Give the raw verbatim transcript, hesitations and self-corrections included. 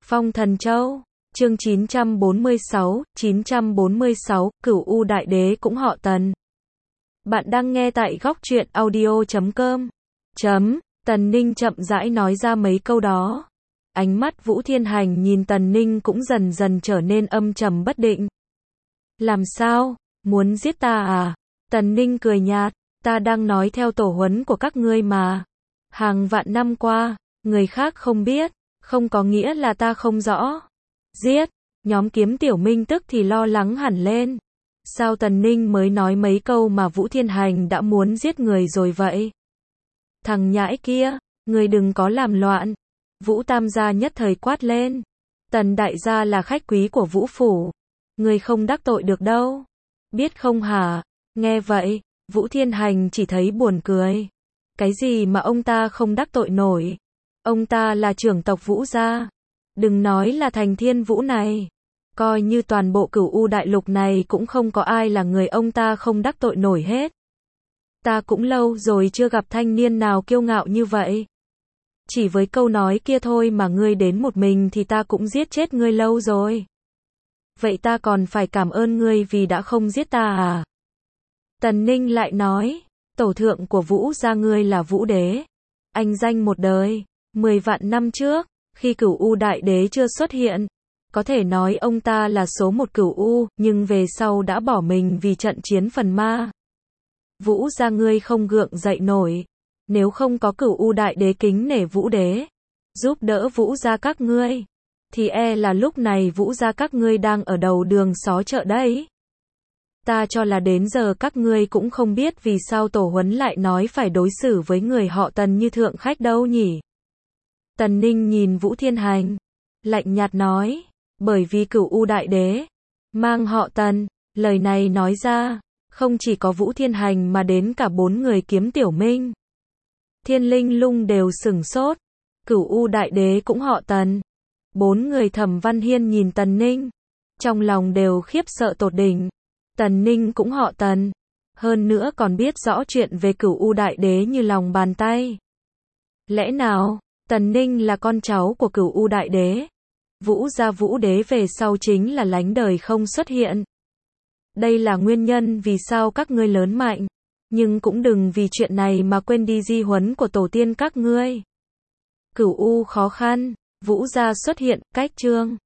Phong Thần Châu, chương chín trăm bốn mươi sáu, chín trăm bốn mươi sáu, Cửu U Đại Đế cũng họ Tần. Bạn đang nghe tại góc truyện audio chấm com. Chấm, Tần Ninh chậm rãi nói ra mấy câu đó. Ánh mắt Vũ Thiên Hành nhìn Tần Ninh cũng dần dần trở nên âm trầm bất định. Làm sao? Muốn giết ta à? Tần Ninh cười nhạt, ta đang nói theo tổ huấn của các ngươi mà. Hàng vạn năm qua, người khác không biết, không có nghĩa là ta không rõ. Giết, nhóm Kiếm Tiểu Minh tức thì lo lắng hẳn lên. Sao Tần Ninh mới nói mấy câu mà Vũ Thiên Hành đã muốn giết người rồi vậy? Thằng nhãi kia, người đừng có làm loạn. Vũ Tam gia nhất thời quát lên. Tần đại gia là khách quý của Vũ phủ. Người không đắc tội được đâu. Biết không hả? Nghe vậy, Vũ Thiên Hành chỉ thấy buồn cười. Cái gì mà ông ta không đắc tội nổi? Ông ta là trưởng tộc Vũ gia. Đừng nói là thành Thiên Vũ này. Coi như toàn bộ Cửu U đại lục này cũng không có ai là người ông ta không đắc tội nổi hết. Ta cũng lâu rồi chưa gặp thanh niên nào kiêu ngạo như vậy. Chỉ với câu nói kia thôi mà ngươi đến một mình thì ta cũng giết chết ngươi lâu rồi. Vậy ta còn phải cảm ơn ngươi vì đã không giết ta à? Tần Ninh lại nói, tổ thượng của Vũ gia ngươi là Vũ Đế. Anh danh một đời, mười vạn năm trước, khi Cửu U Đại Đế chưa xuất hiện, có thể nói ông ta là số một Cửu U, nhưng về sau đã bỏ mình vì trận chiến phần ma. Vũ gia ngươi không gượng dậy nổi, nếu không có Cửu U Đại Đế kính nể Vũ Đế, giúp đỡ Vũ gia các ngươi, thì e là lúc này Vũ gia các ngươi đang ở đầu đường xó chợ đấy. Ta cho là đến giờ các ngươi cũng không biết vì sao tổ huấn lại nói phải đối xử với người họ Tần như thượng khách đâu nhỉ? Tần Ninh nhìn Vũ Thiên Hành, lạnh nhạt nói, bởi vì Cửu U Đại Đế mang họ Tần. Lời này nói ra, không chỉ có Vũ Thiên Hành mà đến cả bốn người Kiếm Tiểu Minh, Thiên Linh Lung đều sửng sốt. Cửu U Đại Đế cũng họ Tần. Bốn người Thẩm Văn Hiên nhìn Tần Ninh, trong lòng đều khiếp sợ tột đỉnh. Tần Ninh cũng họ Tần, hơn nữa còn biết rõ chuyện về Cửu U Đại Đế như lòng bàn tay. Lẽ nào Tần Ninh là con cháu của Cửu U Đại Đế? Vũ gia Vũ Đế về sau chính là lánh đời không xuất hiện. Đây là nguyên nhân vì sao các ngươi lớn mạnh, nhưng cũng đừng vì chuyện này mà quên đi di huấn của tổ tiên các ngươi. Cửu U khó khăn, Vũ gia xuất hiện, cách chương.